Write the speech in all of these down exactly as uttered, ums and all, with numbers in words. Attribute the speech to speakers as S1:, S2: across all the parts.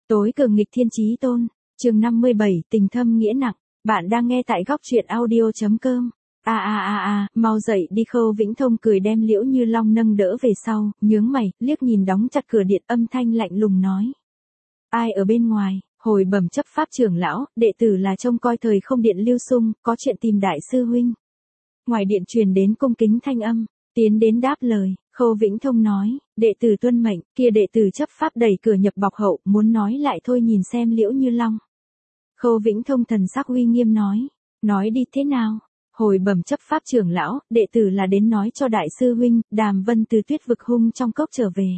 S1: Tối cường nghịch thiên chí tôn, chương năm mươi bảy, tình thâm nghĩa nặng. Bạn đang nghe tại góc truyện audio.com. A a a a, mau dậy đi. Khâu Vĩnh Thông cười đem Liễu Như Long nâng đỡ về sau, nhướng mày, liếc nhìn đóng chặt cửa điện, âm thanh lạnh lùng nói. Ai ở bên ngoài? Hồi bẩm chấp pháp trưởng lão, đệ tử là trông coi thời không điện Lưu Sung, có chuyện tìm đại sư huynh. Ngoài điện truyền đến cung kính thanh âm, tiến đến đáp lời. Khâu Vĩnh Thông nói, đệ tử tuân mệnh. Kia đệ tử chấp pháp đẩy cửa nhập bọc hậu, muốn nói lại thôi, nhìn xem Liễu Như Long. Khâu Vĩnh Thông thần sắc uy nghiêm nói, nói đi thế nào? Hồi bẩm chấp pháp trưởng lão, đệ tử là đến nói cho đại sư huynh, Đàm Vân từ Tuyết vực hung trong cốc trở về.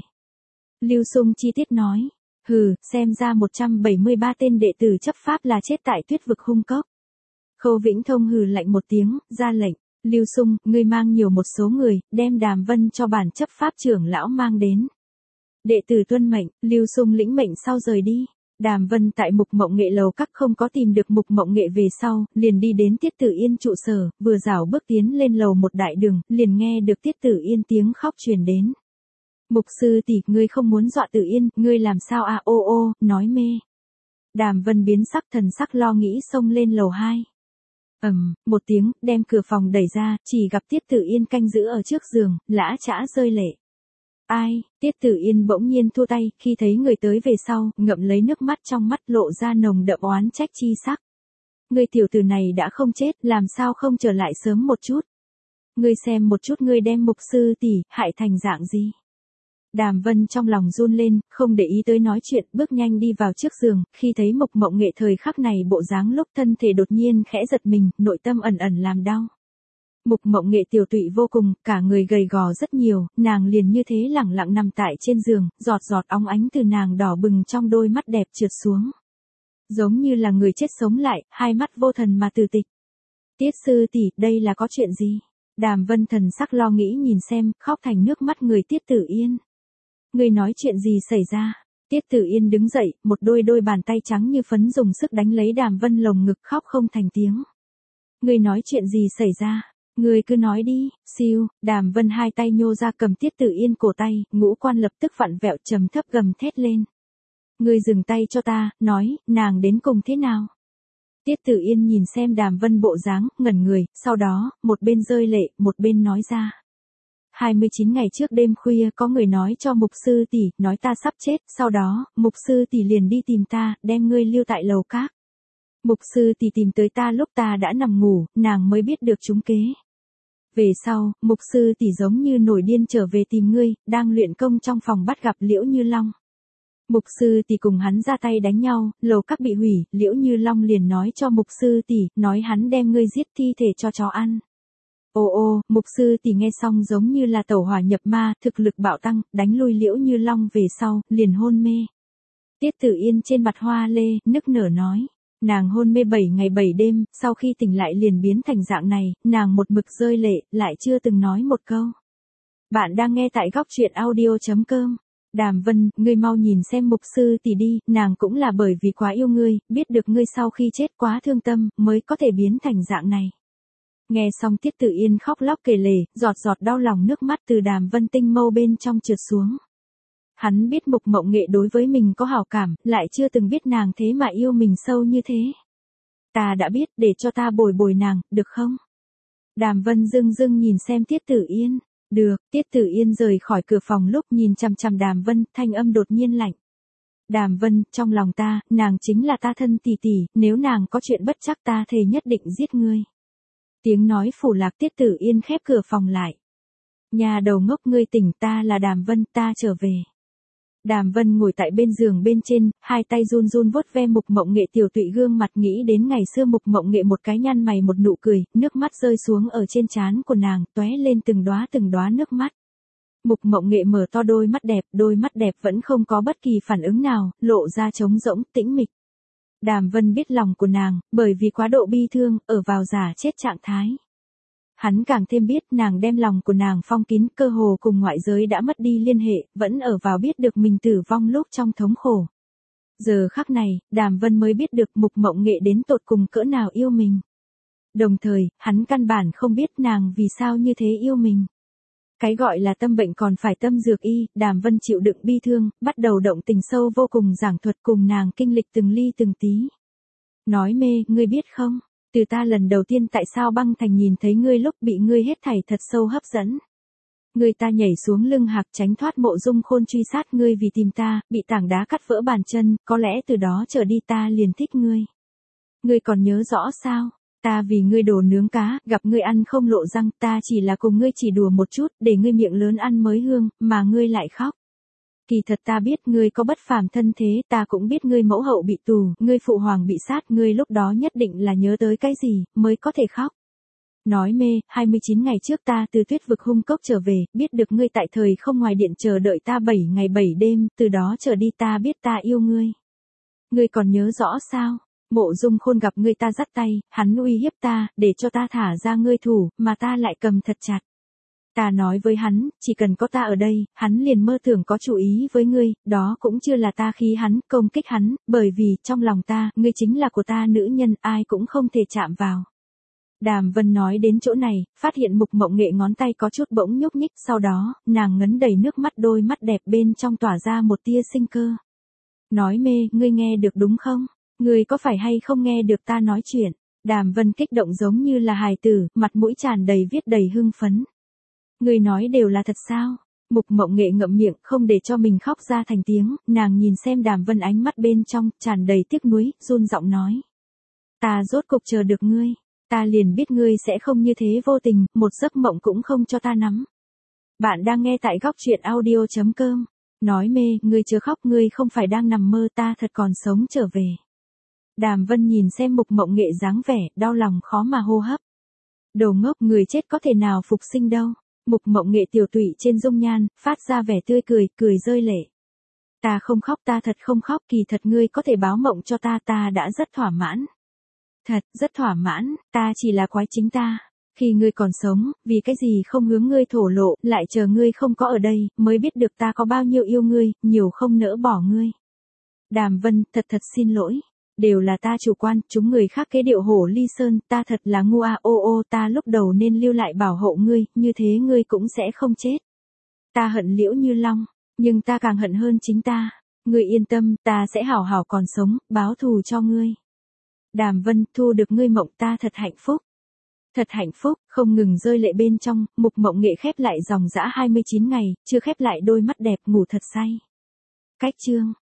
S1: Lưu Sung chi tiết nói, hừ, xem ra một trăm bảy mươi ba tên đệ tử chấp pháp là chết tại Tuyết vực hung cốc. Khâu Vĩnh Thông hừ lạnh một tiếng, ra lệnh. Lưu Sung, ngươi mang nhiều một số người, đem Đàm Vân cho bản chấp pháp trưởng lão mang đến. Đệ tử tuân mệnh. Lưu Sung lĩnh mệnh sau rời đi. Đàm Vân tại Mục Mộng Nghệ lầu các không có tìm được Mục Mộng Nghệ về sau, liền đi đến Tiết Tử Yên trụ sở, vừa rảo bước tiến lên lầu một đại đường, liền nghe được Tiết Tử Yên tiếng khóc truyền đến. Mục sư tỷ, ngươi không muốn dọa Tử Yên, ngươi làm sao à? Ô ô, nói mê. Đàm Vân biến sắc, thần sắc lo nghĩ xông lên lầu hai. Ầm, um, một tiếng, đem cửa phòng đẩy ra, chỉ gặp Tiết Tử Yên canh giữ ở trước giường, lã chã rơi lệ. Ai? Tiết Tử Yên bỗng nhiên thua tay, khi thấy người tới về sau, ngậm lấy nước mắt, trong mắt lộ ra nồng đậm oán trách chi sắc. Ngươi tiểu tử này đã không chết, làm sao không trở lại sớm một chút? Ngươi xem một chút ngươi đem mục sư tỷ hại thành dạng gì? Đàm Vân trong lòng run lên, không để ý tới nói chuyện, bước nhanh đi vào trước giường, khi thấy Mục Mộng Nghệ thời khắc này bộ dáng lúc thân thể đột nhiên khẽ giật mình, nội tâm ẩn ẩn làm đau. Mục Mộng Nghệ tiểu tụy vô cùng, cả người gầy gò rất nhiều, nàng liền như thế lẳng lặng nằm tại trên giường, giọt giọt óng ánh từ nàng đỏ bừng trong đôi mắt đẹp trượt xuống. Giống như là người chết sống lại, hai mắt vô thần mà từ tịch. Tiết sư tỷ, đây là có chuyện gì? Đàm Vân thần sắc lo nghĩ nhìn xem, khóc thành nước mắt người Tiết Tử Yên. Ngươi nói chuyện gì xảy ra? Tiết Tử Yên đứng dậy, một đôi đôi bàn tay trắng như phấn dùng sức đánh lấy Đàm Vân lồng ngực, khóc không thành tiếng. Ngươi nói chuyện gì xảy ra? Ngươi cứ nói đi. Siêu, Đàm Vân hai tay nhô ra cầm Tiết Tử Yên cổ tay, ngũ quan lập tức vặn vẹo, trầm thấp gầm thét lên. Ngươi dừng tay cho ta, nói, nàng đến cùng thế nào? Tiết Tử Yên nhìn xem Đàm Vân bộ dáng, ngẩn người, sau đó, một bên rơi lệ, một bên nói ra. hai mươi chín ngày trước đêm khuya có người nói cho mục sư tỷ, nói ta sắp chết, sau đó, mục sư tỷ liền đi tìm ta, đem ngươi lưu tại lầu các. Mục sư tỷ tìm tới ta lúc ta đã nằm ngủ, nàng mới biết được trúng kế. Về sau, mục sư tỷ giống như nổi điên trở về tìm ngươi, đang luyện công trong phòng bắt gặp Liễu Như Long. Mục sư tỷ cùng hắn ra tay đánh nhau, lầu các bị hủy, Liễu Như Long liền nói cho mục sư tỷ, nói hắn đem ngươi giết thi thể cho chó ăn. Ô ô, mục sư tỷ nghe xong giống như là tẩu hỏa nhập ma, thực lực bạo tăng, đánh lui Liễu Như Long về sau, liền hôn mê. Tiết Tử Yên trên mặt hoa lê, nức nở nói. Nàng hôn mê bảy ngày bảy đêm, sau khi tỉnh lại liền biến thành dạng này, nàng một mực rơi lệ, lại chưa từng nói một câu. Bạn đang nghe tại góc truyện audio.com. Đàm Vân, ngươi mau nhìn xem mục sư tỷ đi, nàng cũng là bởi vì quá yêu ngươi, biết được ngươi sau khi chết quá thương tâm, mới có thể biến thành dạng này. Nghe xong Tiết Tử Yên khóc lóc kể lể, giọt giọt đau lòng nước mắt từ Đàm Vân tinh mâu bên trong trượt xuống. Hắn biết Mục Mộng Nghệ đối với mình có hảo cảm, lại chưa từng biết nàng thế mà yêu mình sâu như thế. Ta đã biết, để cho ta bồi bồi nàng, được không? Đàm Vân dưng dưng nhìn xem Tiết Tử Yên. Được. Tiết Tử Yên rời khỏi cửa phòng lúc nhìn chằm chằm Đàm Vân, thanh âm đột nhiên lạnh. Đàm Vân, trong lòng ta, nàng chính là ta thân tỷ tỷ, nếu nàng có chuyện bất trắc ta thề nhất định giết ngươi. Tiếng nói phủ lạc, Tiết Tử Yên khép cửa phòng lại. Nhà đầu ngốc, ngươi tỉnh, ta là Đàm Vân, ta trở về. Đàm Vân ngồi tại bên giường bên trên, hai tay run run vuốt ve Mục Mộng Nghệ tiểu tụy gương mặt, nghĩ đến ngày xưa Mục Mộng Nghệ một cái nhăn mày một nụ cười, nước mắt rơi xuống ở trên trán của nàng, tóe lên từng đóa từng đóa nước mắt. Mục Mộng Nghệ mở to đôi mắt đẹp, đôi mắt đẹp vẫn không có bất kỳ phản ứng nào, lộ ra trống rỗng, tĩnh mịch. Đàm Vân biết lòng của nàng, bởi vì quá độ bi thương, ở vào giả chết trạng thái. Hắn càng thêm biết nàng đem lòng của nàng phong kín, cơ hồ cùng ngoại giới đã mất đi liên hệ, vẫn ở vào biết được mình tử vong lúc trong thống khổ. Giờ khắc này, Đàm Vân mới biết được Mục Mộng Nghệ đến tột cùng cỡ nào yêu mình. Đồng thời, hắn căn bản không biết nàng vì sao như thế yêu mình. Cái gọi là tâm bệnh còn phải tâm dược y, Đàm Vân chịu đựng bi thương, bắt đầu động tình sâu vô cùng giảng thuật cùng nàng kinh lịch từng ly từng tí. Nói mê, ngươi biết không, từ ta lần đầu tiên tại sao băng thành nhìn thấy ngươi lúc bị ngươi hết thảy thật sâu hấp dẫn. Ngươi ta nhảy xuống lưng hạc tránh thoát Mộ Dung Khôn truy sát ngươi vì tìm ta, bị tảng đá cắt vỡ bàn chân, có lẽ từ đó trở đi ta liền thích ngươi. Ngươi còn nhớ rõ sao? Ta vì ngươi đồ nướng cá, gặp ngươi ăn không lộ răng, ta chỉ là cùng ngươi chỉ đùa một chút, để ngươi miệng lớn ăn mới hương, mà ngươi lại khóc. Kỳ thật ta biết ngươi có bất phàm thân thế, ta cũng biết ngươi mẫu hậu bị tù, ngươi phụ hoàng bị sát, ngươi lúc đó nhất định là nhớ tới cái gì, mới có thể khóc. Nói mê, hai mươi chín ngày trước ta từ Tuyết vực hung cốc trở về, biết được ngươi tại thời không ngoài điện chờ đợi ta bảy ngày bảy đêm, từ đó trở đi ta biết ta yêu ngươi. Ngươi còn nhớ rõ sao? Mộ Dung Khôn gặp ngươi ta dắt tay, hắn uy hiếp ta, để cho ta thả ra ngươi thủ, mà ta lại cầm thật chặt. Ta nói với hắn, chỉ cần có ta ở đây, hắn liền mơ tưởng có chủ ý với ngươi, đó cũng chưa là ta khí hắn, công kích hắn, bởi vì, trong lòng ta, ngươi chính là của ta nữ nhân, ai cũng không thể chạm vào. Đàm Vân nói đến chỗ này, phát hiện Mục Mộng Nghệ ngón tay có chút bỗng nhúc nhích, sau đó, nàng ngấn đầy nước mắt, đôi mắt đẹp bên trong tỏa ra một tia sinh cơ. Nói mê, ngươi nghe được đúng không? Ngươi có phải hay không nghe được ta nói chuyện? Đàm Vân kích động giống như là hài tử, mặt mũi tràn đầy viết đầy hưng phấn. Ngươi nói đều là thật sao? Mục Mộng Nghệ ngậm miệng, không để cho mình khóc ra thành tiếng, nàng nhìn xem Đàm Vân ánh mắt bên trong, tràn đầy tiếc nuối, run giọng nói. Ta rốt cục chờ được ngươi, ta liền biết ngươi sẽ không như thế vô tình, một giấc mộng cũng không cho ta nắm. Bạn đang nghe tại góc truyện audio chấm com. Nói mê, ngươi chớ khóc, ngươi không phải đang nằm mơ, ta thật còn sống trở về. Đàm Vân nhìn xem Mục Mộng Nghệ dáng vẻ, đau lòng khó mà hô hấp. Đồ ngốc, người chết có thể nào phục sinh đâu. Mục Mộng Nghệ tiểu tụy trên dung nhan, phát ra vẻ tươi cười, cười rơi lệ. Ta không khóc, ta thật không khóc, kỳ thật ngươi có thể báo mộng cho ta, ta đã rất thỏa mãn. Thật, rất thỏa mãn, ta chỉ là quái chính ta. Khi ngươi còn sống, vì cái gì không hướng ngươi thổ lộ, lại chờ ngươi không có ở đây, mới biết được ta có bao nhiêu yêu ngươi, nhiều không nỡ bỏ ngươi. Đàm Vân, thật thật xin lỗi. Đều là ta chủ quan, chúng người khác kế điệu hổ ly sơn, ta thật là ngu a, ô ô, ta lúc đầu nên lưu lại bảo hộ ngươi, như thế ngươi cũng sẽ không chết. Ta hận Liễu Như Long, nhưng ta càng hận hơn chính ta. Ngươi yên tâm, ta sẽ hảo hảo còn sống, báo thù cho ngươi. Đàm Vân, thu được ngươi mộng, ta thật hạnh phúc. Thật hạnh phúc, không ngừng rơi lệ bên trong, Mục Mộng Nghệ khép lại dòng dã hai mươi chín ngày, chưa khép lại đôi mắt đẹp, ngủ thật say. Cách chương